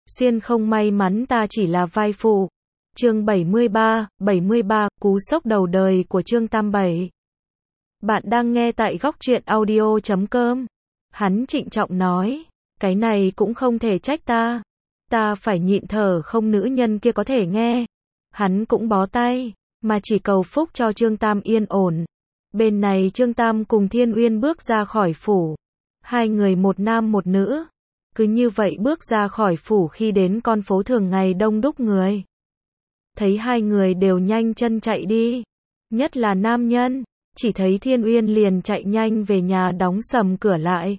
Xuyên không may mắn ta chỉ là vai phụ. Chương 73, cú sốc đầu đời của Trương Tam Bảy. Bạn đang nghe tại góc truyện audio.com. Hắn trịnh trọng nói, cái này cũng không thể trách ta. Ta phải nhịn thở không nữ nhân kia có thể nghe. Hắn cũng bó tay, mà chỉ cầu phúc cho Trương Tam yên ổn. Bên này Trương Tam cùng Thiên Uyên bước ra khỏi phủ. Hai người một nam một nữ. Cứ như vậy bước ra khỏi phủ khi đến con phố thường ngày đông đúc người. Thấy hai người đều nhanh chân chạy đi. Nhất là nam nhân. Chỉ thấy Thiên Uyên liền chạy nhanh về nhà đóng sầm cửa lại.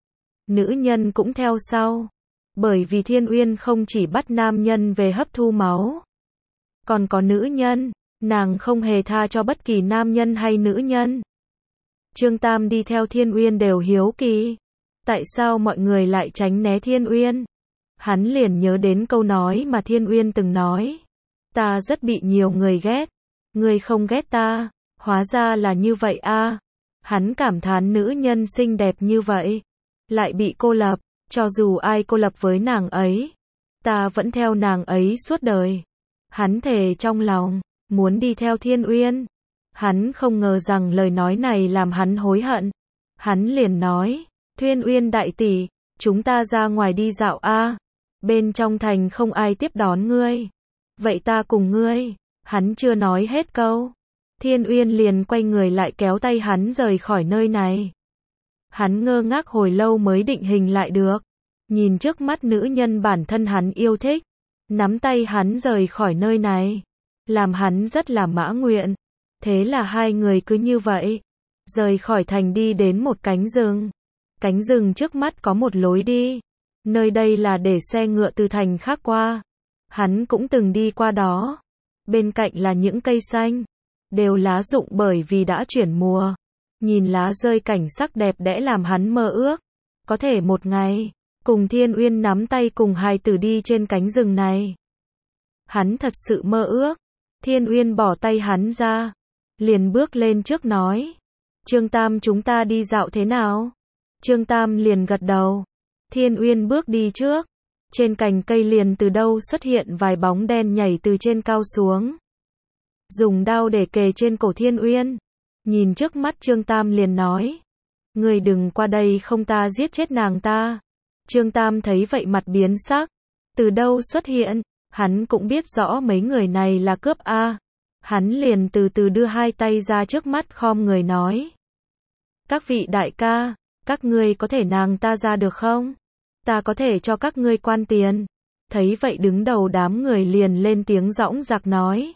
Nữ nhân cũng theo sau. Bởi vì Thiên Uyên không chỉ bắt nam nhân về hấp thu máu. Còn có nữ nhân. Nàng không hề tha cho bất kỳ nam nhân hay nữ nhân. Trương Tam đi theo Thiên Uyên đều hiếu kỳ. Tại sao mọi người lại tránh né Thiên Uyên? Hắn liền nhớ đến câu nói mà Thiên Uyên từng nói. Ta rất bị nhiều người ghét. Ngươi không ghét ta. Hóa ra là như vậy a. Hắn cảm thán nữ nhân xinh đẹp như vậy. Lại bị cô lập. Cho dù ai cô lập với nàng ấy. Ta vẫn theo nàng ấy suốt đời. Hắn thề trong lòng. Muốn đi theo Thiên Uyên. Hắn không ngờ rằng lời nói này làm hắn hối hận. Hắn liền nói. Thiên Uyên đại tỷ, chúng ta ra ngoài đi dạo a. Bên trong thành không ai tiếp đón ngươi. Vậy ta cùng ngươi. Hắn chưa nói hết câu. Thiên Uyên liền quay người lại kéo tay hắn rời khỏi nơi này. Hắn ngơ ngác hồi lâu mới định hình lại được. Nhìn trước mắt nữ nhân bản thân hắn yêu thích. Nắm tay hắn rời khỏi nơi này. Làm hắn rất là mã nguyện. Thế là hai người cứ như vậy. Rời khỏi thành đi đến một cánh rừng. Cánh rừng trước mắt có một lối đi. Nơi đây là để xe ngựa từ thành khác qua. Hắn cũng từng đi qua đó. Bên cạnh là những cây xanh. Đều lá rụng bởi vì đã chuyển mùa. Nhìn lá rơi cảnh sắc đẹp đẽ làm hắn mơ ước. Có thể một ngày, cùng Thiên Uyên nắm tay cùng hài tử đi trên cánh rừng này. Hắn thật sự mơ ước. Thiên Uyên bỏ tay hắn ra. Liền bước lên trước nói. Trương Tam chúng ta đi dạo thế nào? Trương Tam liền gật đầu. Thiên Uyên bước đi trước. Trên cành cây liền từ đâu xuất hiện vài bóng đen nhảy từ trên cao xuống. Dùng đao để kề trên cổ Thiên Uyên. Nhìn trước mắt Trương Tam liền nói. Ngươi đừng qua đây không ta giết chết nàng ta. Trương Tam thấy vậy mặt biến sắc. Từ đâu xuất hiện? Hắn cũng biết rõ mấy người này là cướp a. Hắn liền từ từ đưa hai tay ra trước mắt khom người nói. Các vị đại ca. Các ngươi có thể nàng ta ra được không? Ta có thể cho các ngươi quan tiền. Thấy vậy đứng đầu đám người liền lên tiếng dõng dạc nói.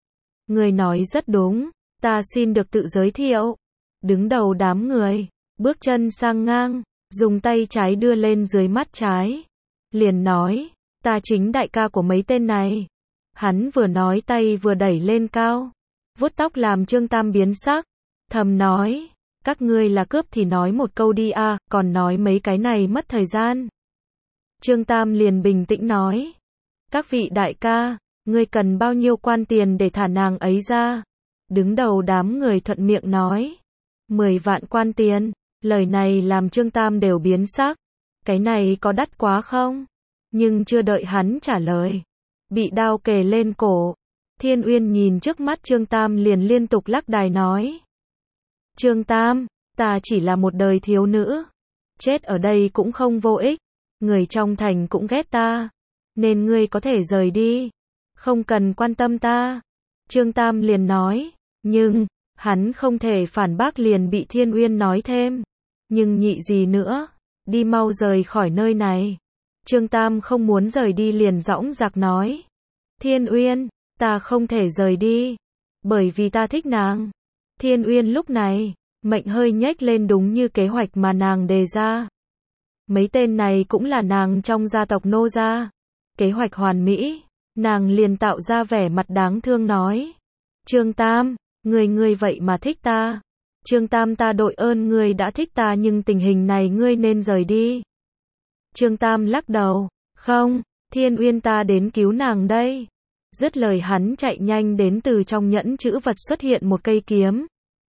Ngươi nói rất đúng. Ta xin được tự giới thiệu. Đứng đầu đám người. Bước chân sang ngang. Dùng tay trái đưa lên dưới mắt trái. Liền nói. Ta chính đại ca của mấy tên này. Hắn vừa nói tay vừa đẩy lên cao. Vuốt tóc làm Trương Tam biến sắc. Thầm nói. Các ngươi là cướp thì nói một câu đi a, còn nói mấy cái này mất thời gian. Trương Tam liền bình tĩnh nói. Các vị đại ca, ngươi cần bao nhiêu quan tiền để thả nàng ấy ra? Đứng đầu đám người thuận miệng nói. 10 vạn quan tiền. Lời này làm Trương Tam đều biến sắc. Cái này có đắt quá không? Nhưng chưa đợi hắn trả lời. Bị đao kề lên cổ. Thiên Uyên nhìn trước mắt Trương Tam liền liên tục lắc đài nói. Trương Tam, ta chỉ là một đời thiếu nữ. Chết ở đây cũng không vô ích. Người trong thành cũng ghét ta. Nên ngươi có thể rời đi. Không cần quan tâm ta. Trương Tam liền nói. Nhưng, hắn không thể phản bác liền bị Thiên Uyên nói thêm. Nhưng nhị gì nữa. Đi mau rời khỏi nơi này. Trương Tam không muốn rời đi liền dõng dạc nói. Thiên Uyên, ta không thể rời đi. Bởi vì ta thích nàng. Thiên Uyên lúc này, mệnh hơi nhếch lên đúng như kế hoạch mà nàng đề ra. Mấy tên này cũng là nàng trong gia tộc Nô gia. Kế hoạch hoàn mỹ, nàng liền tạo ra vẻ mặt đáng thương nói. Trương Tam, ngươi vậy mà thích ta. Trương Tam ta đội ơn ngươi đã thích ta nhưng tình hình này ngươi nên rời đi. Trương Tam lắc đầu, không, Thiên Uyên ta đến cứu nàng đây. Dứt lời hắn chạy nhanh đến từ trong nhẫn chữ vật xuất hiện một cây kiếm.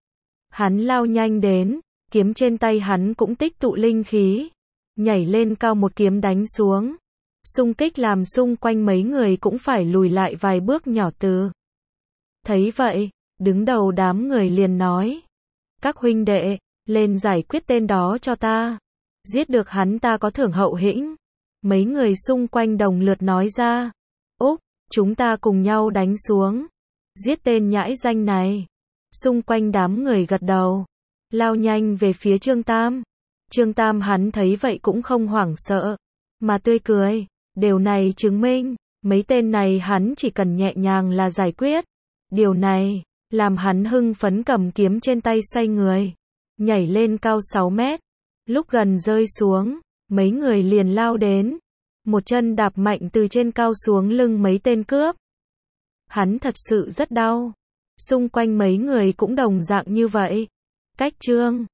Hắn lao nhanh đến, kiếm trên tay hắn cũng tích tụ linh khí. Nhảy lên cao một kiếm đánh xuống. Xung kích làm xung quanh mấy người cũng phải lùi lại vài bước nhỏ từ. Thấy vậy, đứng đầu đám người liền nói. Các huynh đệ, lên giải quyết tên đó cho ta. Giết được hắn ta có thưởng hậu hĩnh. Mấy người xung quanh đồng lượt nói ra. Úc, chúng ta cùng nhau đánh xuống. Giết tên nhãi danh này. Xung quanh đám người gật đầu. Lao nhanh về phía Trương Tam. Trương Tam hắn thấy vậy cũng không hoảng sợ. Mà tươi cười. Điều này chứng minh, mấy tên này hắn chỉ cần nhẹ nhàng là giải quyết. Điều này, làm hắn hưng phấn cầm kiếm trên tay xoay người. Nhảy lên cao 6 mét. Lúc gần rơi xuống, mấy người liền lao đến. Một chân đạp mạnh từ trên cao xuống lưng mấy tên cướp. Hắn thật sự rất đau. Xung quanh mấy người cũng đồng dạng như vậy. Cách Trương